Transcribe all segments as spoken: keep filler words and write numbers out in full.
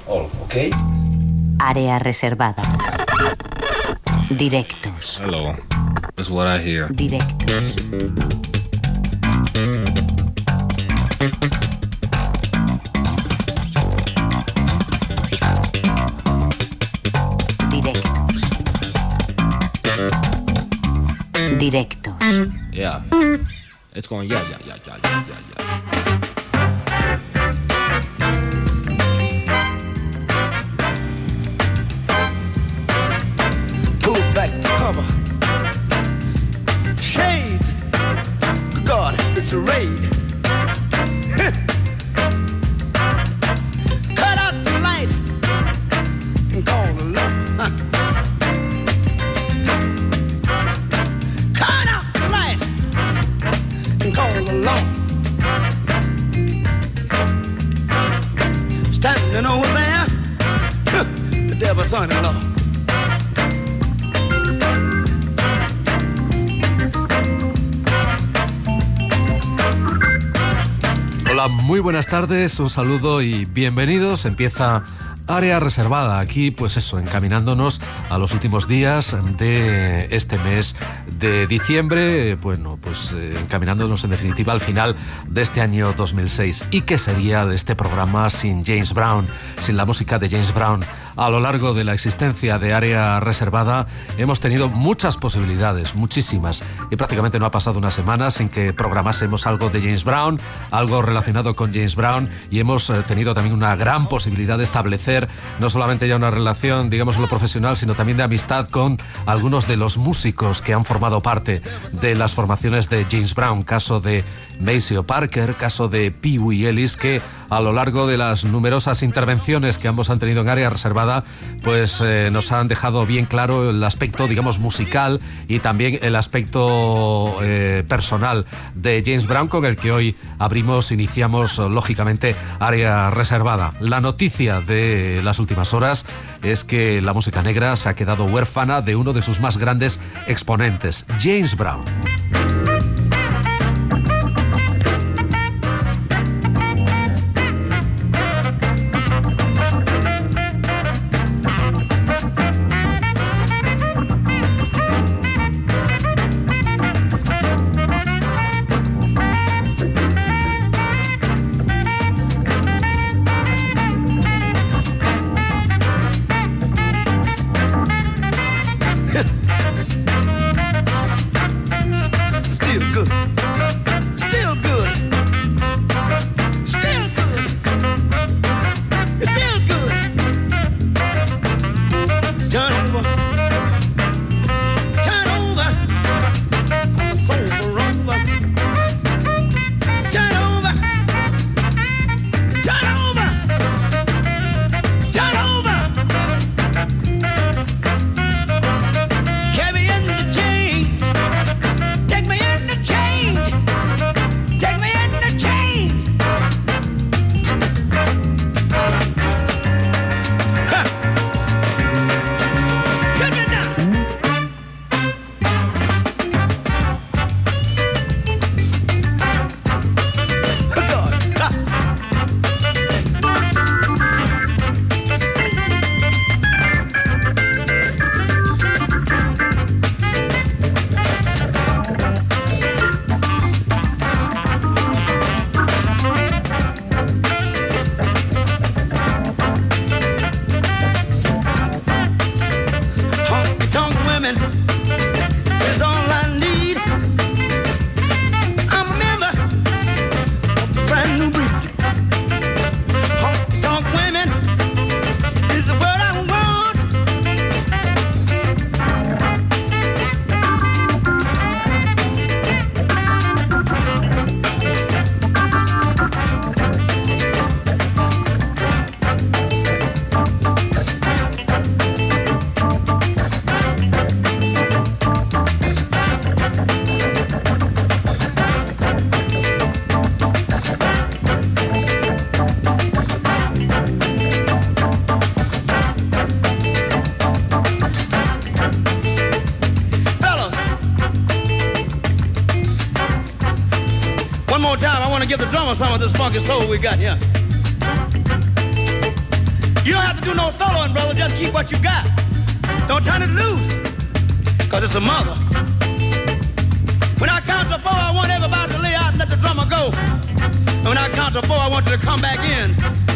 all, okay? Área reservada. Directos. Hello. That's what I hear. Directos. Directos. Directos. Yeah. It's going yeah, yeah, yeah, yeah, yeah, yeah, yeah. Pull back the cover. Shades. God, it's a raid. Cut out the lights and call the love. Huh. Cut out the lights and call the law. Standing over there, the devil's son-in-law. Hola, muy buenas tardes, un saludo y bienvenidos. Empieza Área Reservada, aquí pues eso, encaminándonos a los últimos días de este mes de diciembre, bueno, pues eh, encaminándonos en definitiva al final de este año dos mil seis. ¿Y qué sería de este programa sin James Brown, sin la música de James Brown? A lo largo de la existencia de Área Reservada hemos tenido muchas posibilidades, muchísimas, y prácticamente no ha pasado una semana sin que programásemos algo de James Brown, algo relacionado con James Brown, y hemos eh, tenido también una gran posibilidad de establecer no solamente ya una relación, digamos, en lo profesional, sino también de amistad con algunos de los músicos que han formado parte de las formaciones de James Brown, caso de Maceo Parker, caso de Pee Wee Ellis, que a lo largo de las numerosas intervenciones que ambos han tenido en Área Reservada, pues eh, nos han dejado bien claro el aspecto, digamos, musical y también el aspecto eh, personal de James Brown, con el que hoy abrimos, iniciamos, lógicamente, Área Reservada. La noticia de las últimas horas es que la música negra se ha quedado huérfana de uno de sus más grandes exponentes, James Brown. One more time, I want to give the drummer some of this funky soul we got here. You don't have to do no soloing, brother. Just keep what you got. Don't turn it loose, because it's a mother. When I count to four, I want everybody to lay out and let the drummer go. And when I count to four, I want you to come back in.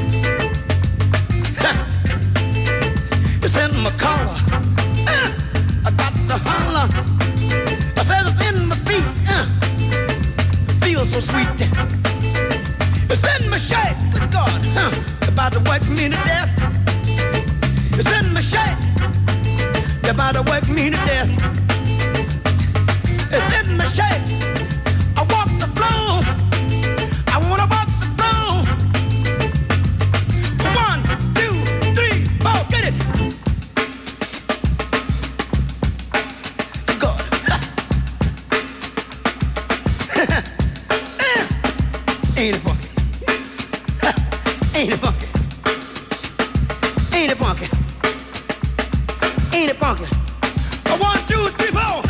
It's in my collar. Uh, I got to holler. I said it's in my feet. Uh, feels so sweet. It's in my shirt. Good God. Uh, about to work me to death. It's in my shirt. You're about to work me to death. It's in my shirt. I walk the floor. I wanna walk the floor. One, two, three, four, get it. God. Ain't it funky? Ain't it funky? Ain't it funky? Ain't it funky? One, two, three, four.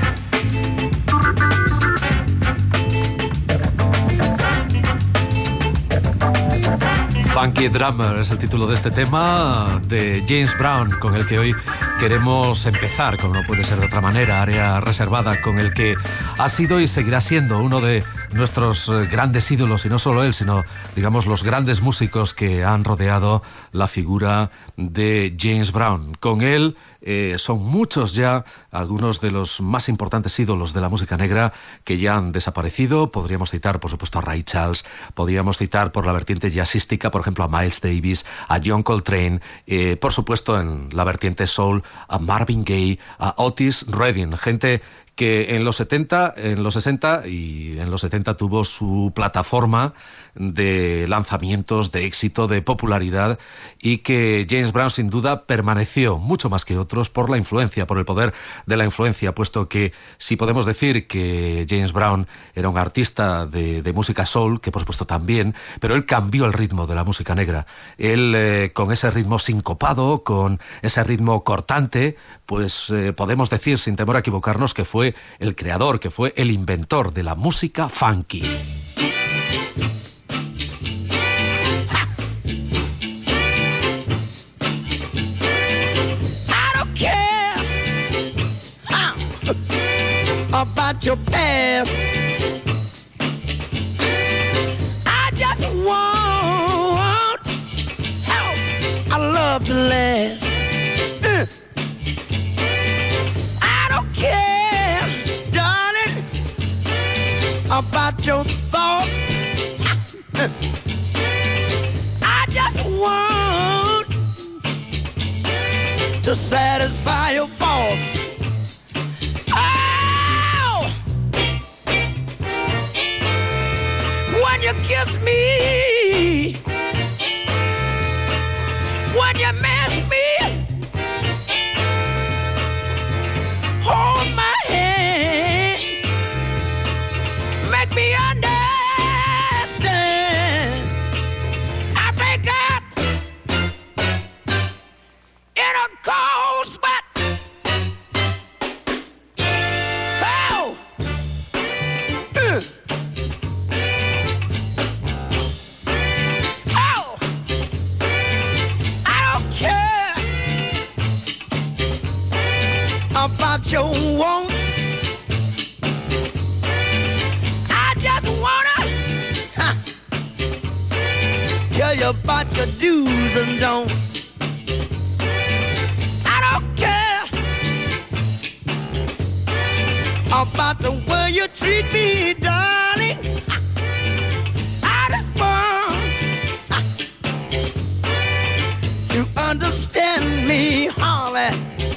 Funky Drummer es el título de este tema de James Brown, con el que hoy queremos empezar, como no puede ser de otra manera, Área Reservada, con el que ha sido y seguirá siendo uno de nuestros grandes ídolos, y no solo él, sino, digamos, los grandes músicos que han rodeado la figura de James Brown. Con él eh, son muchos ya algunos de los más importantes ídolos de la música negra que ya han desaparecido. Podríamos citar, por supuesto, a Ray Charles, podríamos citar por la vertiente jazzística, por ejemplo, a Miles Davis, a John Coltrane, eh, por supuesto, en la vertiente soul, a Marvin Gaye, a Otis Redding, gente que en los setenta, en los sesenta y en los setenta tuvo su plataforma de lanzamientos, de éxito, de popularidad, y que James Brown sin duda permaneció mucho más que otros por la influencia, por el poder de la influencia, puesto que si podemos decir que James Brown era un artista de, de música soul, que por supuesto también, pero él cambió el ritmo de la música negra. Él eh, con ese ritmo sincopado, con ese ritmo cortante, pues eh, podemos decir sin temor a equivocarnos que fue el creador, que fue el inventor de la música funky. About your past, I just want help. I love to last. Uh. I don't care, darling, about your thoughts. Uh. I just want to satisfy your faults. When you kiss me, when you miss me, hold my hand, make me understand. I break out in a cold sweat. Oh! Uh. About your wants, I just wanna huh, tell you about your do's and don'ts. I don't care about the way you treat me, darling. I just want huh, to understand me, Holly.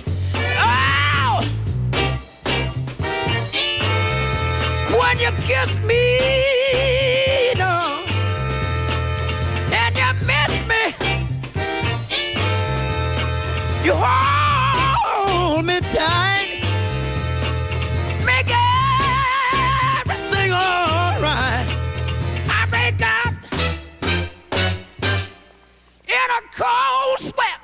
When you kiss me, no, and you miss me, you hold me tight, make everything all right. I break out in a cold sweat.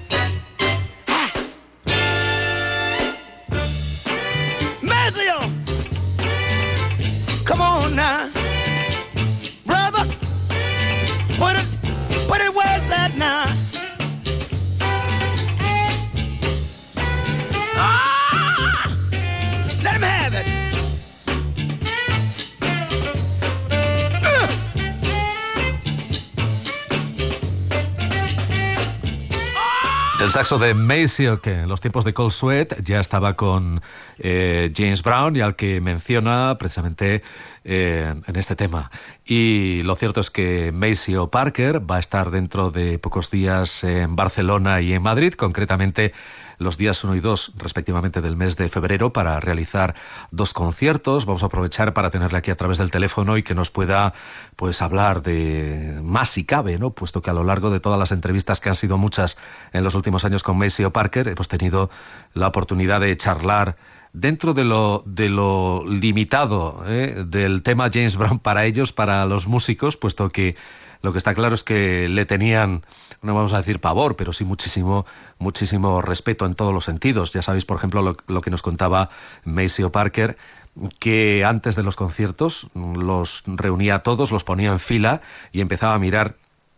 Mazio. Come on now, brother, put it, put it where's that now? El saxo de Maceo, que en los tiempos de Cold Sweat ya estaba con eh, James Brown y al que menciona precisamente eh, en este tema. Y lo cierto es que Maceo Parker va a estar dentro de pocos días en Barcelona y en Madrid, concretamente los días uno y dos, respectivamente, del mes de febrero, para realizar dos conciertos. Vamos a aprovechar para tenerle aquí a través del teléfono y que nos pueda pues hablar de más si cabe, ¿no? Puesto que a lo largo de todas las entrevistas, que han sido muchas en los últimos años con Maceo Parker, hemos tenido la oportunidad de charlar dentro de lo, de lo limitado ¿eh? del tema James Brown para ellos, para los músicos, puesto que lo que está claro es que le tenían, no vamos a decir pavor, pero sí muchísimo, muchísimo respeto en todos los sentidos. Ya sabéis, por ejemplo, lo, lo que nos contaba Maceo Parker, que antes de los conciertos los reunía a todos, los ponía en fila y empezaba a mirar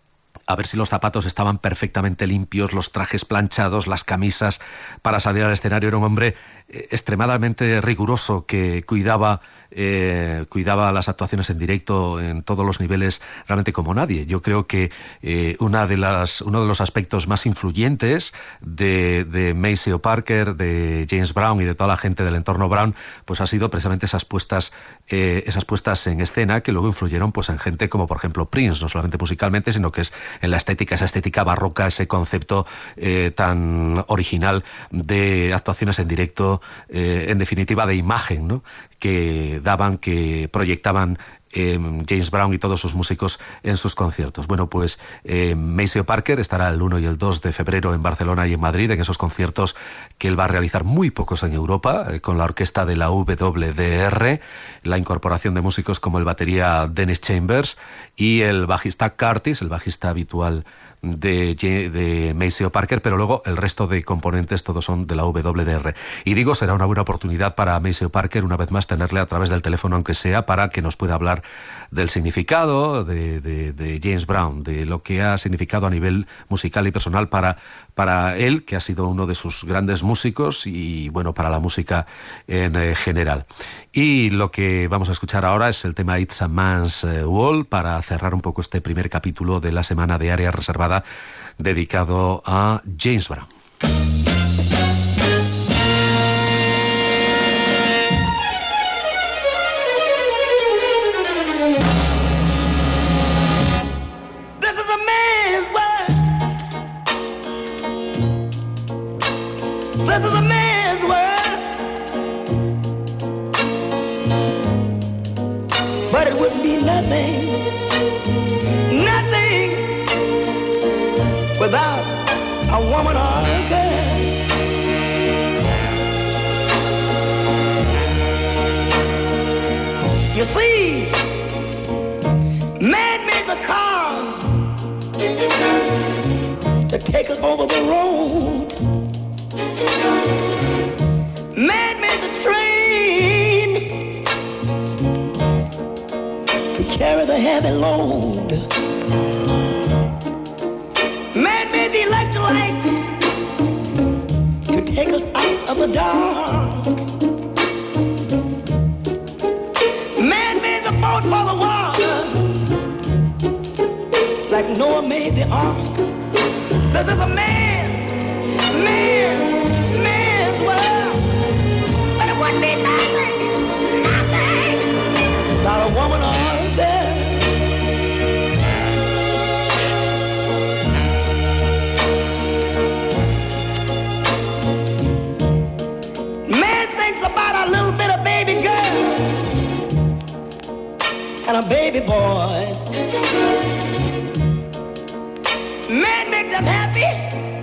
a ver si los zapatos estaban perfectamente limpios, los trajes planchados, las camisas para salir al escenario. Era un hombre eh, extremadamente riguroso que cuidaba eh, cuidaba las actuaciones en directo en todos los niveles realmente como nadie. Yo creo que eh, una de las, uno de los aspectos más influyentes de, de Maceo Parker, de James Brown y de toda la gente del entorno Brown, pues ha sido precisamente esas puestas, eh, esas puestas en escena que luego influyeron pues en gente como por ejemplo Prince, no solamente musicalmente, sino que es en la estética, esa estética barroca, ese concepto eh, tan original de actuaciones en directo, eh, en definitiva de imagen, ¿no? Que daban, que proyectaban eh, James Brown y todos sus músicos en sus conciertos. Bueno, pues eh, Maceo Parker estará el uno y el dos de febrero en Barcelona y en Madrid, en esos conciertos que él va a realizar, muy pocos en Europa, eh, con la orquesta de la W D R, la incorporación de músicos como el batería Dennis Chambers y el bajista Curtis, el bajista habitual de, de Maceo Parker, pero luego el resto de componentes todos son de la W D R. Y digo, será una buena oportunidad para Maceo Parker, una vez más, tenerle a través del teléfono, aunque sea, para que nos pueda hablar del significado de, de, de James Brown, de lo que ha significado a nivel musical y personal para, para él, que ha sido uno de sus grandes músicos, y bueno, para la música en eh, general. Y lo que vamos a escuchar ahora es el tema It's a Man's World, para cerrar un poco este primer capítulo de la semana de Área Reservada dedicado a James Brown. This is a man's world, but it wouldn't be nothing, nothing without a woman or a girl. You see, man made the cars to take us over the road. Man made the train to carry the heavy load. Man made the electric light to take us out of the dark. Man made the boat for the water, like Noah made the ark. This is a man's, man's, man's world, but it wouldn't be nothing, nothing without a woman or a girl. Man thinks about a little bit of baby girls and a baby boys. Man make them happy,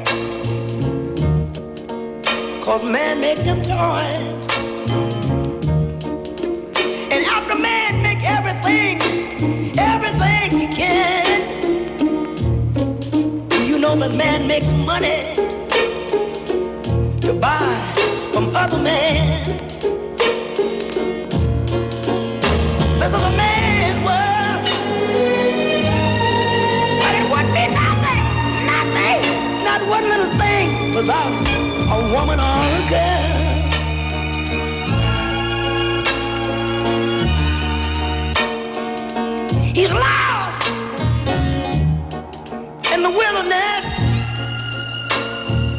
'cause man make them toys. And after man make everything, everything he can, you know that man makes money to buy from other men. This is a man's world, but it wouldn't be nothing, nothing, not one little thing without a woman or a girl. He's lost in the wilderness,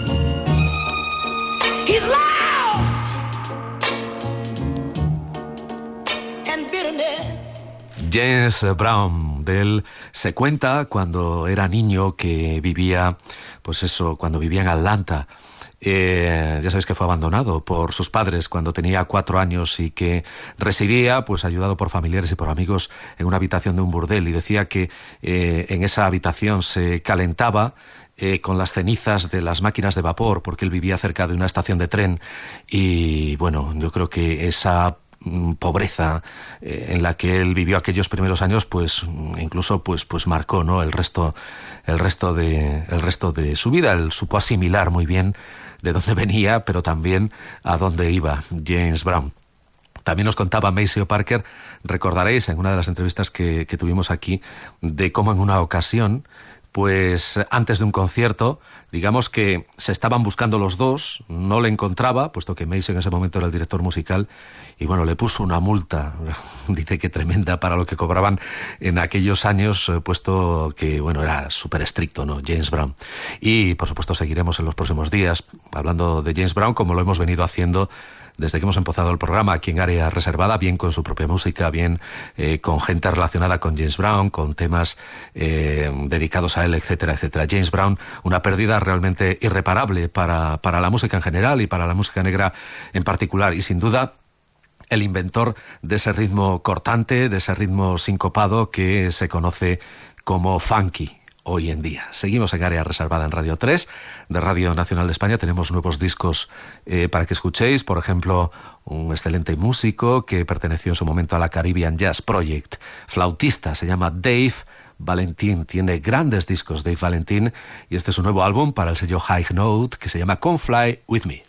James Brown. De él se cuenta cuando era niño que vivía, pues eso, cuando vivía en Atlanta. Eh, ya sabéis que fue abandonado por sus padres cuando tenía cuatro años y que residía, pues ayudado por familiares y por amigos, en una habitación de un burdel, y decía que eh, en esa habitación se calentaba eh, con las cenizas de las máquinas de vapor, porque él vivía cerca de una estación de tren. Y bueno, yo creo que esa pobreza eh, en la que él vivió aquellos primeros años, pues incluso pues pues marcó, ¿no?, el resto el resto de el resto de su vida. Él supo asimilar muy bien de dónde venía, pero también a dónde iba James Brown. También nos contaba Maceo Parker, recordaréis en una de las entrevistas que, que tuvimos aquí, de cómo en una ocasión, pues antes de un concierto, digamos que se estaban buscando los dos, no le encontraba, puesto que Maceo en ese momento era el director musical, y bueno, le puso una multa, dice que tremenda para lo que cobraban en aquellos años, puesto que, bueno, era súper estricto, ¿no?, James Brown. Y, por supuesto, seguiremos en los próximos días hablando de James Brown, como lo hemos venido haciendo desde que hemos empezado el programa aquí en Área Reservada, bien con su propia música, bien eh, con gente relacionada con James Brown, con temas eh, dedicados a él, etcétera, etcétera. James Brown, una pérdida realmente irreparable para, para la música en general y para la música negra en particular, y sin duda el inventor de ese ritmo cortante, de ese ritmo sincopado que se conoce como funky hoy en día. Seguimos en Área Reservada en Radio tres, de Radio Nacional de España. Tenemos nuevos discos eh, para que escuchéis. Por ejemplo, un excelente músico que perteneció en su momento a la Caribbean Jazz Project. Flautista, se llama Dave Valentin. Tiene grandes discos Dave Valentin, y este es un nuevo álbum para el sello High Note que se llama Come Fly With Me.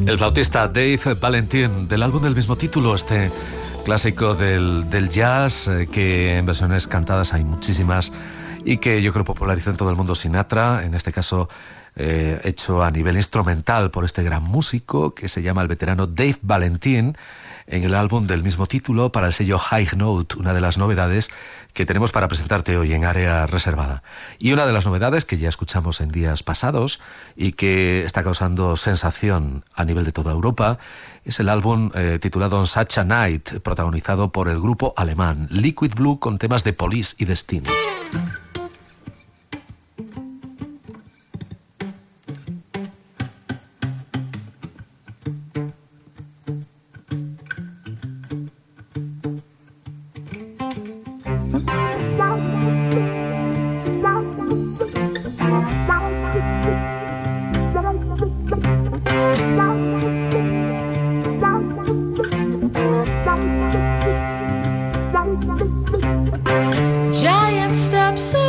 El flautista Dave Valentin, del álbum del mismo título, este clásico del, del jazz, eh, que en versiones cantadas hay muchísimas y que yo creo popularizó en todo el mundo Sinatra, en este caso eh, hecho a nivel instrumental por este gran músico que se llama el veterano Dave Valentin, en el álbum del mismo título para el sello High Note, una de las novedades que tenemos para presentarte hoy en Área Reservada. Y una de las novedades que ya escuchamos en días pasados y que está causando sensación a nivel de toda Europa es el álbum eh, titulado On Such a Night, protagonizado por el grupo alemán Liquid Blue con temas de Police y Destiny. Giant steps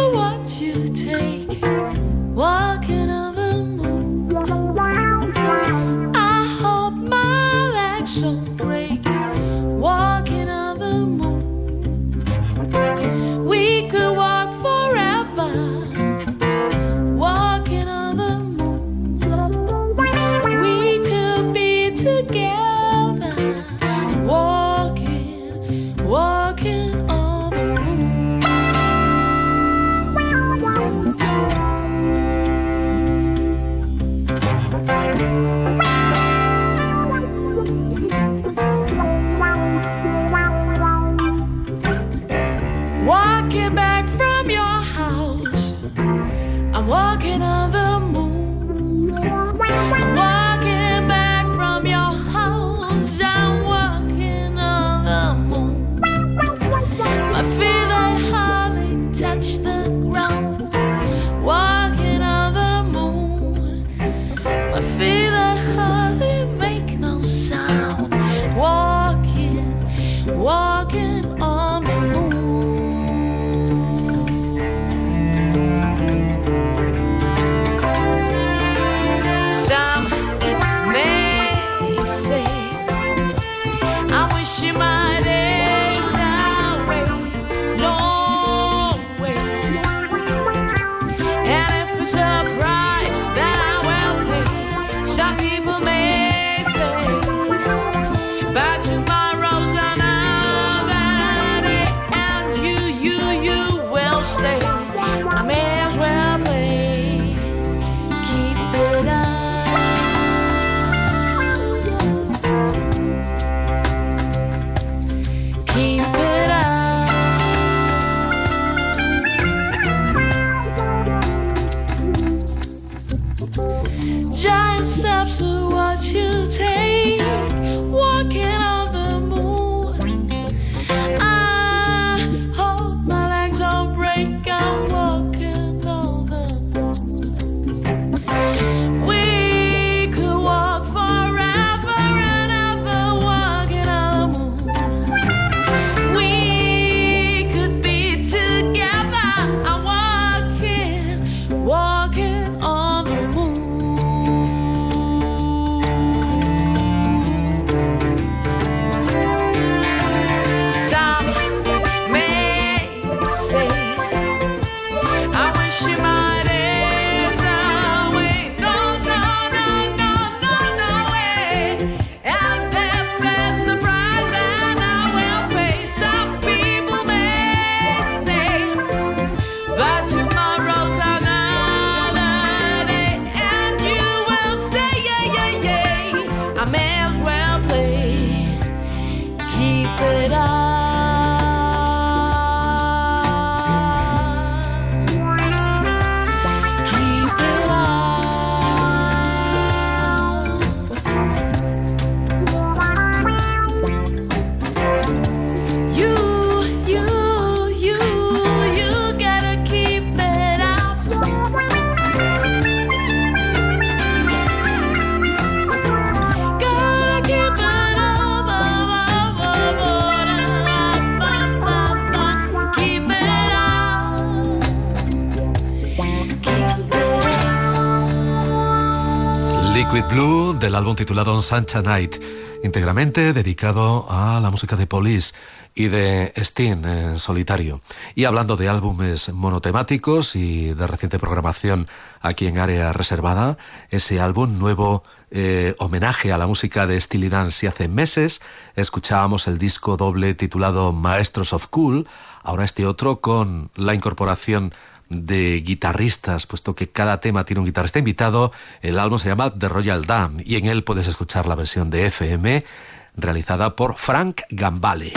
Liquid Blue, del álbum titulado Sunshine Night, íntegramente dedicado a la música de Police y de Sting en solitario. Y hablando de álbumes monotemáticos y de reciente programación aquí en Área Reservada, ese álbum nuevo eh, homenaje a la música de Steely Dan. Si hace meses escuchábamos el disco doble titulado Maestros of Cool, ahora este otro con la incorporación de guitarristas, puesto que cada tema tiene un guitarrista invitado. El álbum se llama The Royal Dam y en él puedes escuchar la versión de F M realizada por Frank Gambale.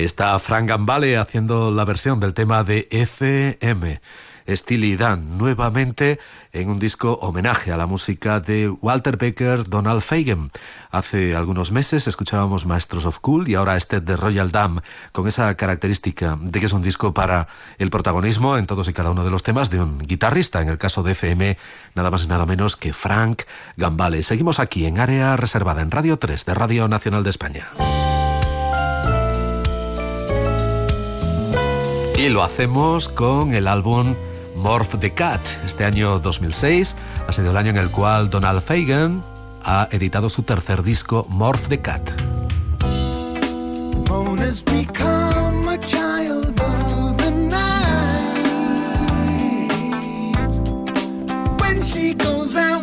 Ahí está Frank Gambale haciendo la versión del tema de F M. Steely Dan, nuevamente en un disco homenaje a la música de Walter Becker, Donald Fagen. Hace algunos meses escuchábamos Maestros of Cool y ahora este de Royal Dam, con esa característica de que es un disco para el protagonismo en todos y cada uno de los temas de un guitarrista, en el caso de F M, nada más y nada menos que Frank Gambale. Seguimos aquí en Área Reservada, en Radio tres de Radio Nacional de España. Y lo hacemos con el álbum Morph the Cat. Este año dos mil seis ha sido el año en el cual Donald Fagen ha editado su tercer disco, Morph the Cat. Mona's become a child of the night. When she goes out,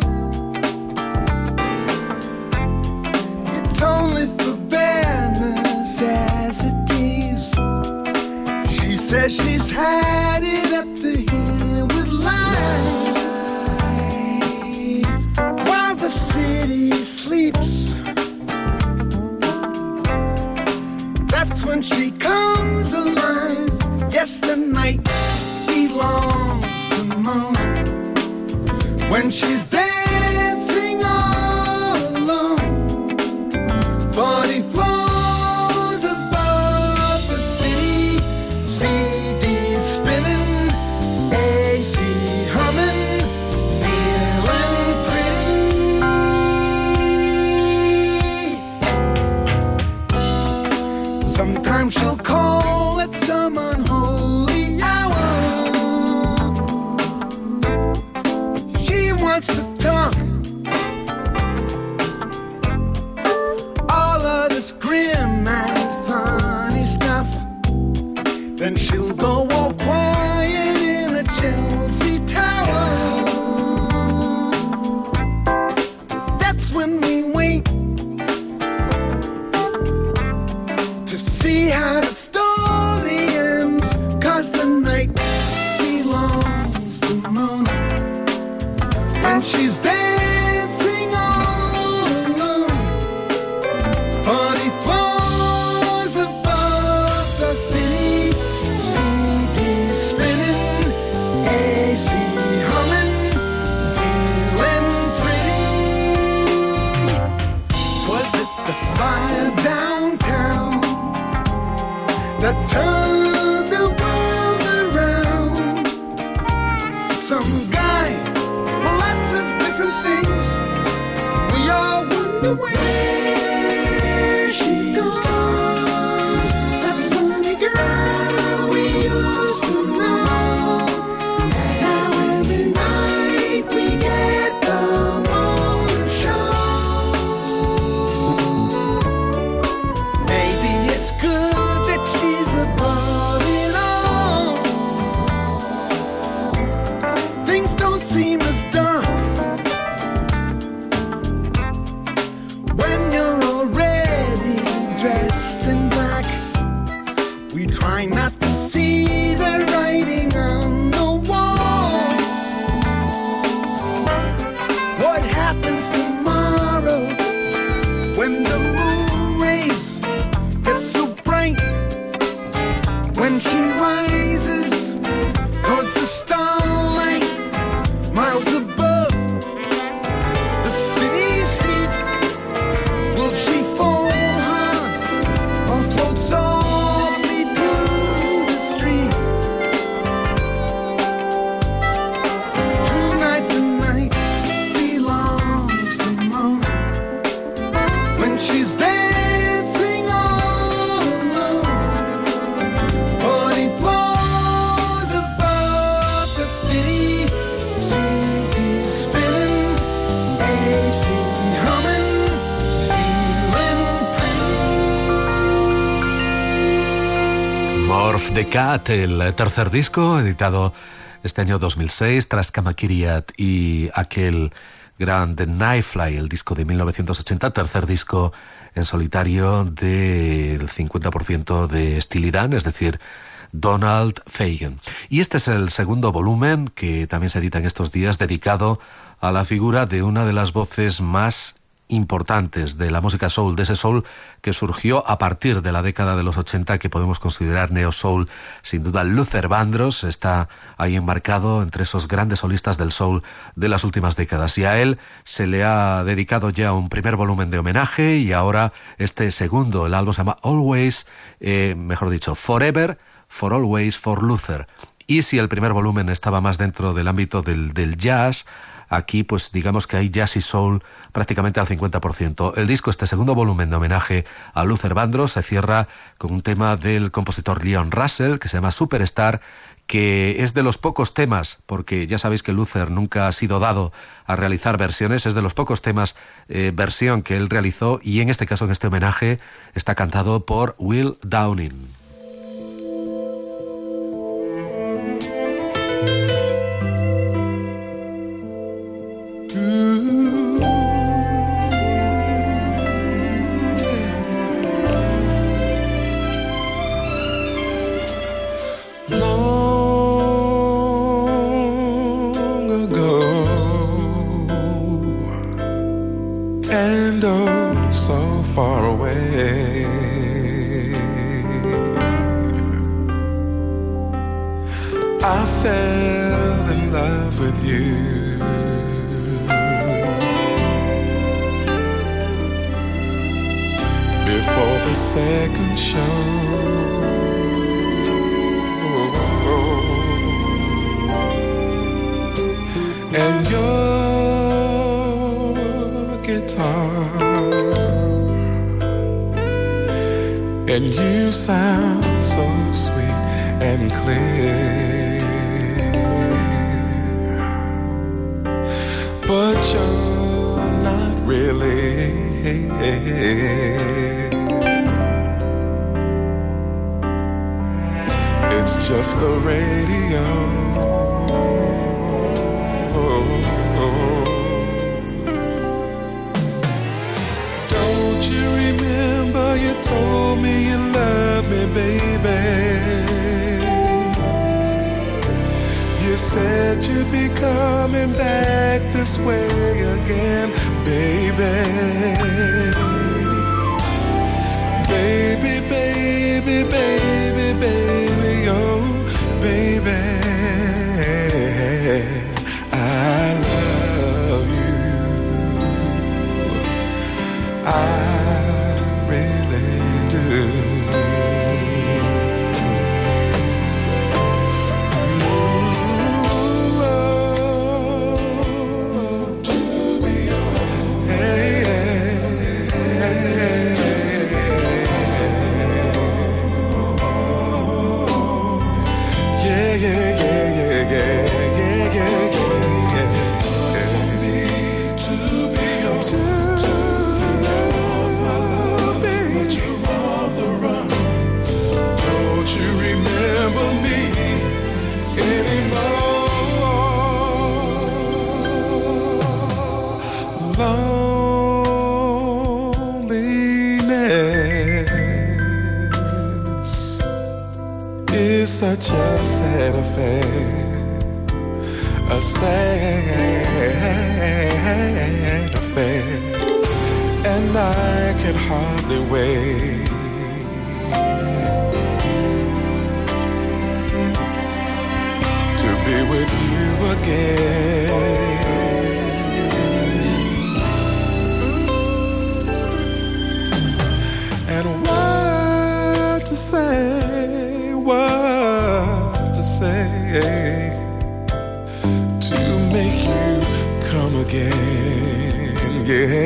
it's only for bare necessities. She says she's had it up to here with light, while the city sleeps. That's when she comes alive. Yes, the night belongs to Mona. When she's dancing all alone, forty floors above the city, C D spinning, A C humming, feeling pretty. Sometimes she'll call at some unholy hour. She wants to talk all of this grim and funny stuff. Then she'll go all quiet in a Chelsea tower. That's when we wait to see how the story ends, 'cause the night belongs to Mona. When she's dancing all alone, forty floors above the city, C D spinning, A C humming, feeling pretty. Was it the fire downtown that turned the world around? Some guy, lots of different things. We all wonder where she's gone. That sunny girl we used to know. Now every night we get the Mona Show. Maybe it's good that she's above it all. Things don't seem as dark when you're already dressed in black. We try not to see the writing on the wall. What happens tomorrow when the moon rays get so bright? When she rises towards the starlight, miles above the city's heat, will she fall hard or float softly to the street? Tonight the night belongs to Mona. When she's dancing all alone, forty floors above the city, C D spinning, A C humming, feeling pretty. Morph the Cat, el tercer disco editado este año dos mil seis tras Kamakiriat y aquel gran The Nightfly, el disco de mil novecientos ochenta, tercer disco en solitario del cincuenta por ciento de Steely Dan, es decir, Donald Fagen. Y este es el segundo volumen que también se edita en estos días, dedicado a la figura de una de las voces más importantes de la música soul, de ese soul que surgió a partir de la década de los ochenta, que podemos considerar neo soul. Sin duda, Luther Vandross está ahí enmarcado entre esos grandes solistas del soul de las últimas décadas, y a él se le ha dedicado ya un primer volumen de homenaje, y ahora este segundo. El álbum se llama Always, eh, mejor dicho, Forever, For Always, For Luther. Y si el primer volumen estaba más dentro del ámbito del, del jazz, aquí pues digamos que hay jazz y soul prácticamente al cincuenta por ciento. El disco, este segundo volumen de homenaje a Luther Vandross, se cierra con un tema del compositor Leon Russell que se llama Superstar, que es de los pocos temas, porque ya sabéis que Luther nunca ha sido dado a realizar versiones, es de los pocos temas eh, versión que él realizó, y en este caso, en este homenaje, está cantado por Will Downing. And you sound so sweet and clear, but you're not really. It's just the radio. Don't you remember you told me you love me, baby? You said you'd be coming back this way again, baby. Baby, baby, baby, baby, oh, baby, I love you. I really do. Such a sad affair, a sad affair, and I can hardly wait to be with you again. And what to say, what to say to make you come again,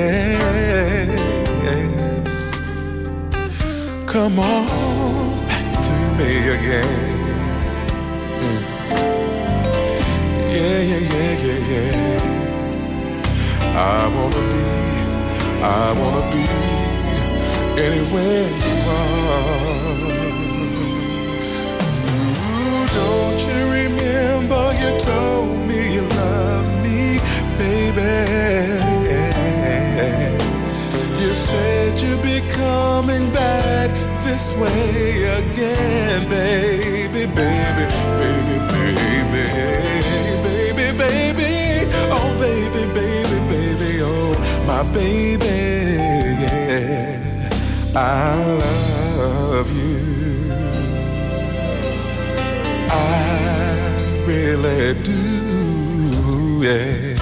yes. Come on back to me again. Mm. Yeah, yeah, yeah, yeah, yeah. I wanna be, I wanna be anywhere you are. Don't you remember you told me you love me, baby? You said you'd be coming back this way again, baby, baby, baby, baby, baby, baby, oh baby, baby, baby, oh my my baby. Yeah, I love you. I really do. Yeah.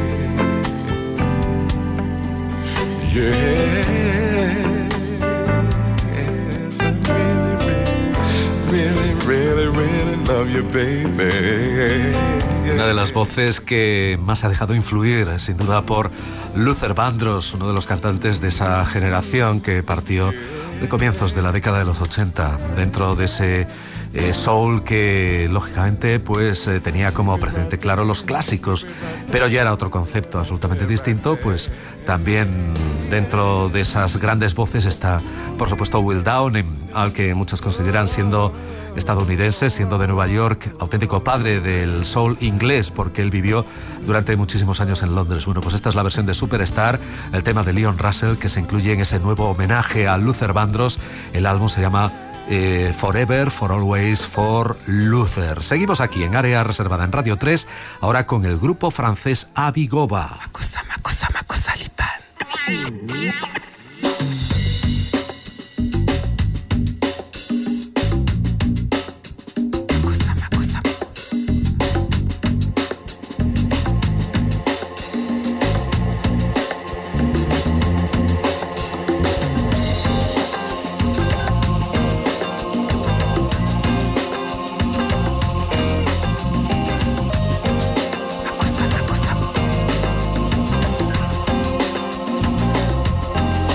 Yes, I really, really, really, really love you, baby. Una de las voces que más ha dejado influir, sin duda, por Luther Vandross, uno de los cantantes de esa generación que partió de comienzos de la década de los ochenta, dentro de ese eh, soul que, lógicamente, pues eh, tenía como precedente claro los clásicos, pero ya era otro concepto absolutamente distinto. Pues también dentro de esas grandes voces está, por supuesto, Will Downing, al que muchos consideran, siendo estadounidense, siendo de Nueva York, auténtico padre del soul inglés, porque él vivió durante muchísimos años en Londres. Bueno, pues esta es la versión de Superstar, el tema de Leon Russell, que se incluye en ese nuevo homenaje a Luther Vandross. El álbum se llama eh, Forever, For Always, For Luther. Seguimos aquí en Área Reservada en Radio tres, ahora con el grupo francés Abigoba. Makossa, makossa, makossa, lipan. I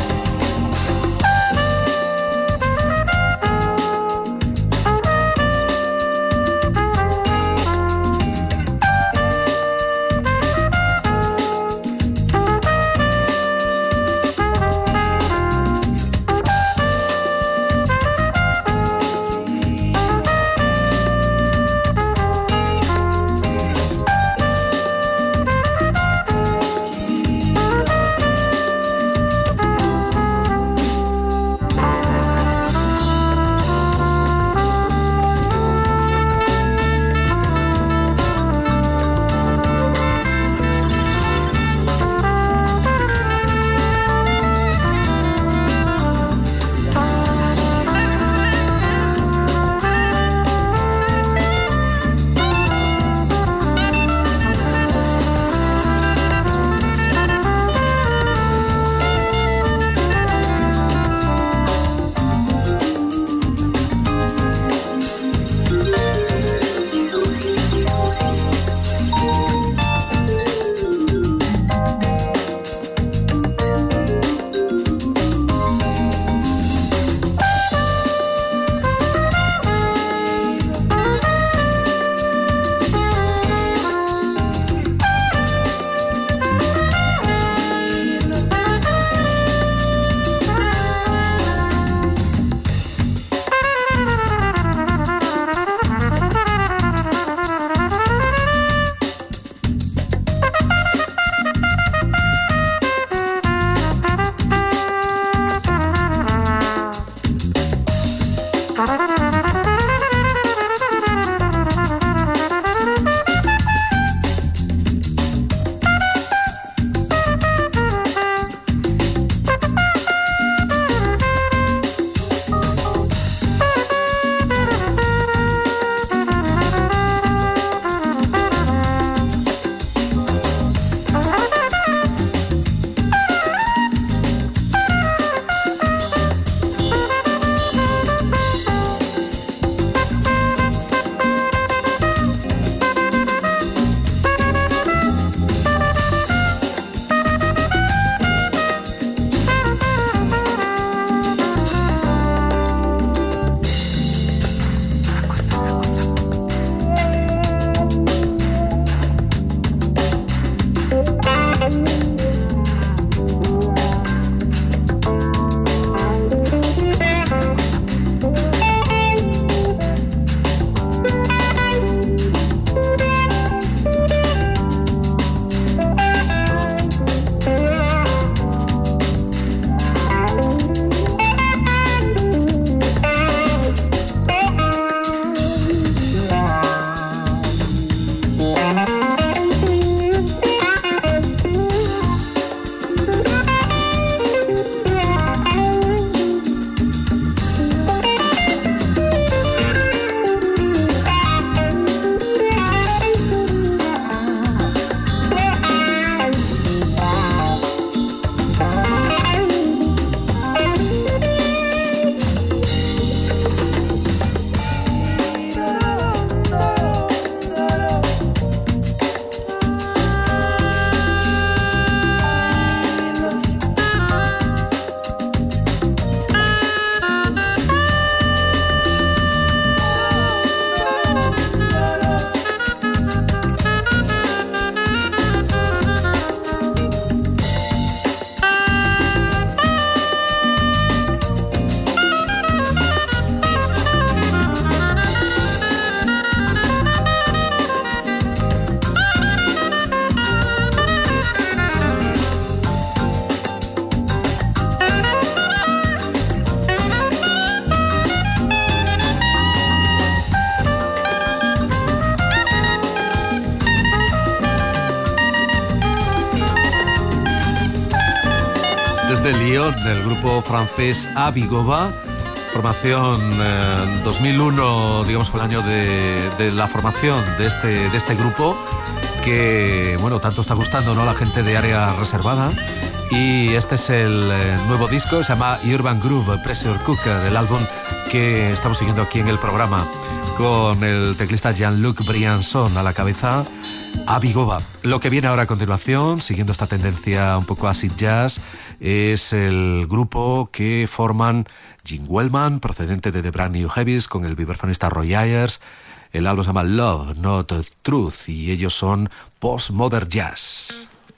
desde Lyon, del grupo francés Abigova. Formación eh, dos mil uno, digamos, fue el año de, de la formación de este, de este grupo que, bueno, tanto está gustando, ¿no?, a la gente de Área Reservada. Y este es el eh, nuevo disco, se llama Urban Groove Pressure Cooker, del álbum que estamos siguiendo aquí en el programa, con el teclista Jean-Luc Briançon a la cabeza. Abigova. Lo que viene ahora a continuación, siguiendo esta tendencia un poco acid jazz, es el grupo que forman Jim Wellman, procedente de The Brand New Heavies, con el vibrafonista Roy Ayers. El álbum se llama Love, Not Truth, y ellos son Postmodern Jazz.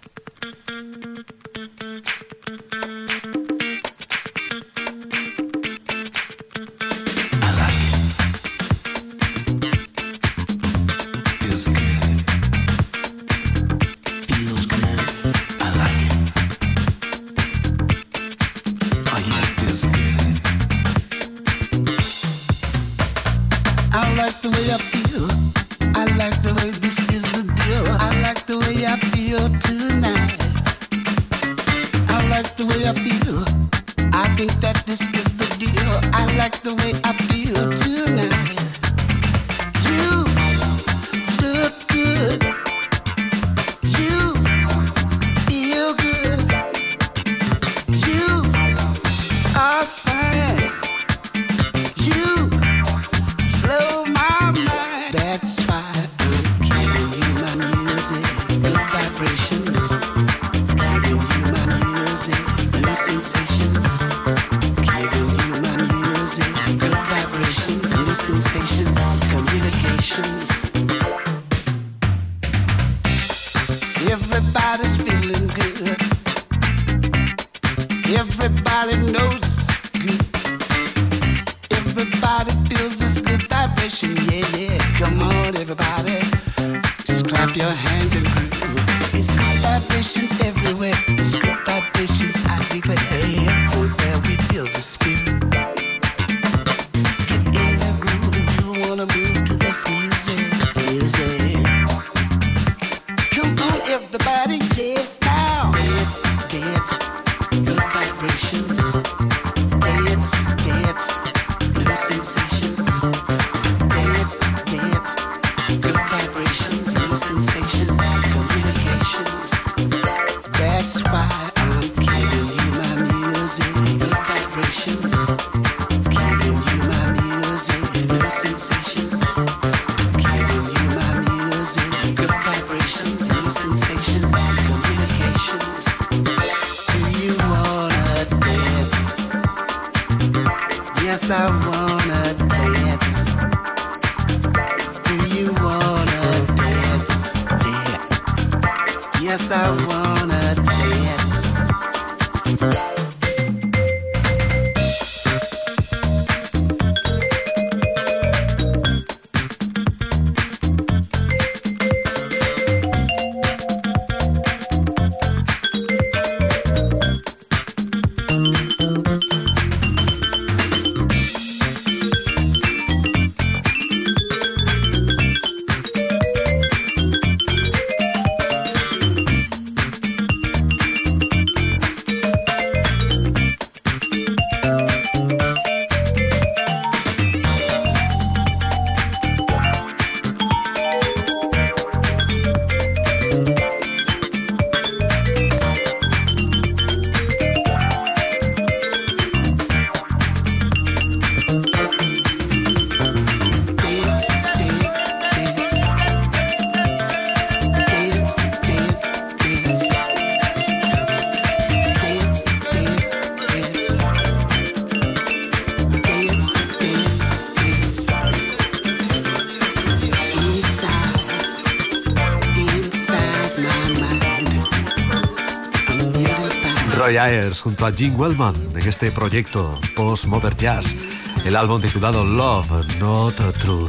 Roy Ayers junto a Jim Wellman en este proyecto Postmodern Jazz, el álbum titulado Love, Not Truth.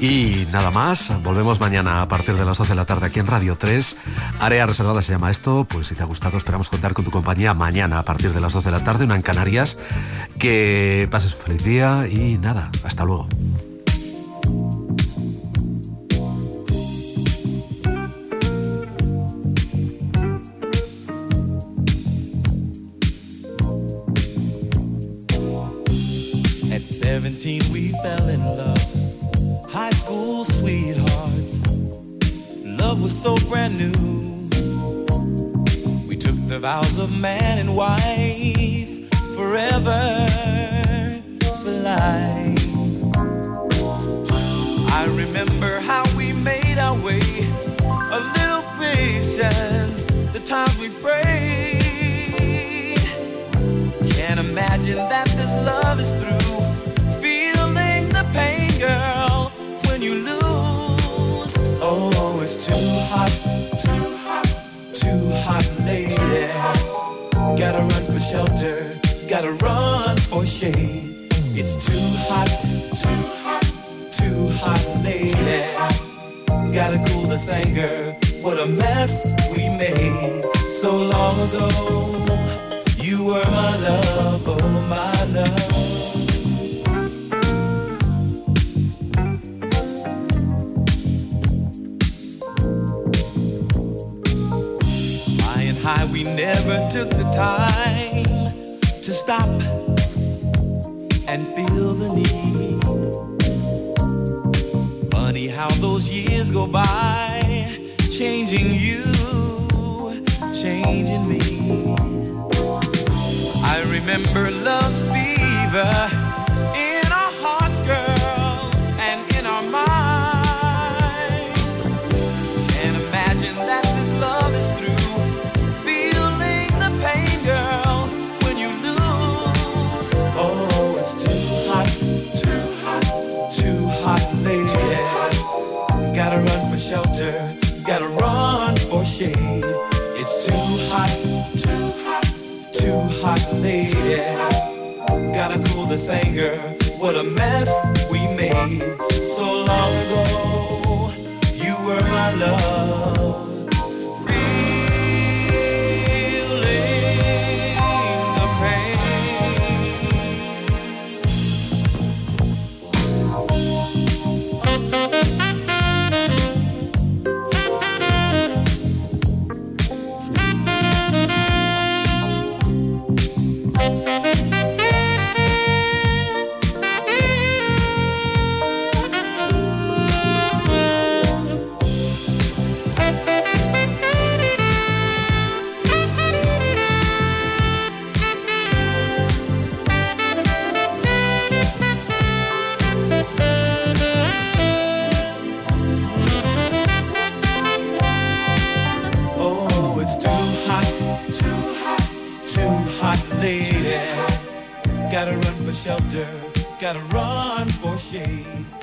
Y nada más, volvemos mañana a partir de las dos de la tarde aquí en Radio tres. Área Reservada se llama esto, pues si te ha gustado esperamos contar con tu compañía mañana a partir de las dos de la tarde, una en Canarias. Que pases un feliz día y nada, hasta luego. school sweethearts. Love was so brand new. We took the vows of man and wife, forever for life. I remember how we made our way, a little patience, the times we prayed. Can't imagine that this love is through, feeling the pain, girl, when you lose. Oh, it's too hot, too hot, too hot, lady. Gotta run for shelter, gotta run for shade. It's too hot, too hot, too hot, lady. Gotta cool this anger, what a mess we made so long ago. You were my love, oh my love. Flying high, we never took the time to stop and feel the need. Funny how those years go by, changing you, changing me. I remember love's fever in our hearts, girl, and in our minds. Can't imagine that this love is through, feeling the pain, girl, when you lose. Oh, it's too hot, too hot, too hot, lady. Gotta run for shelter, gotta run for shade. It's too hot, too hot, too hot, lady. Gotta cool this anger, what a mess we made so long ago. You were my love, feeling the pain. Gotta run for shelter, gotta run for shade.